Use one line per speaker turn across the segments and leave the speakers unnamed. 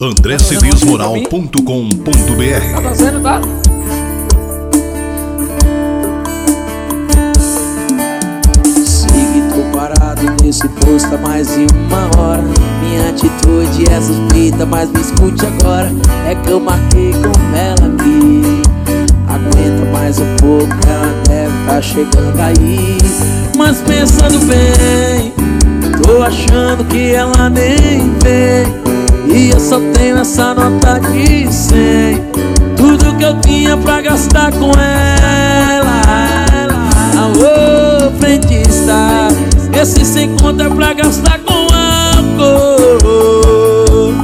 andrecedesmoral.com.br.
Tá fazendo, tá? Sigo, tô parado nesse posto há mais de uma hora. Minha atitude é suspeita, mas me escute agora. É que eu marquei com ela aqui. Aguenta mais um pouco, ela deve tá chegando aí. Mas pensando bem, tô achando que ela nem vem. E eu só tenho essa nota de 100. Tudo que eu tinha pra gastar com ela. Alô, frentista, esse 100 conto é pra gastar com álcool.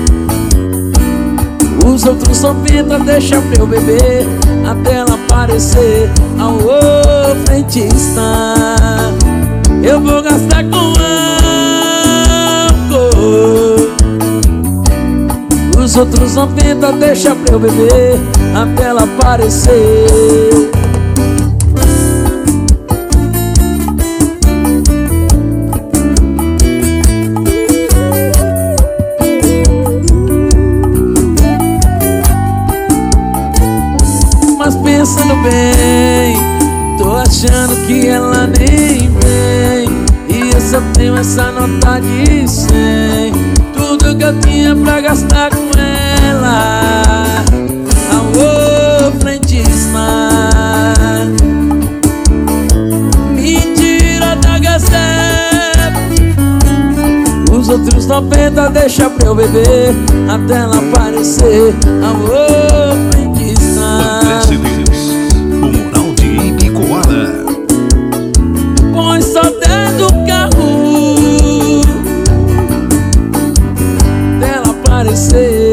Os outros só pintam, deixa pra eu beber até ela aparecer. Alô, frentista, eu vou gastar com álcool. Os outros não pintam, deixa pra eu beber até ela aparecer. Mas pensando bem, tô achando que ela nem vem. E eu só tenho essa nota de 100. Tudo que eu tinha pra gastar com ela. Alô, frentista, mentira da Gazette. Os outros 90 deixa pra eu beber até ela aparecer. Alô, frentista,
André Cedês, o Moral de Ibicoara.
põe só dentro do carro dela aparecer.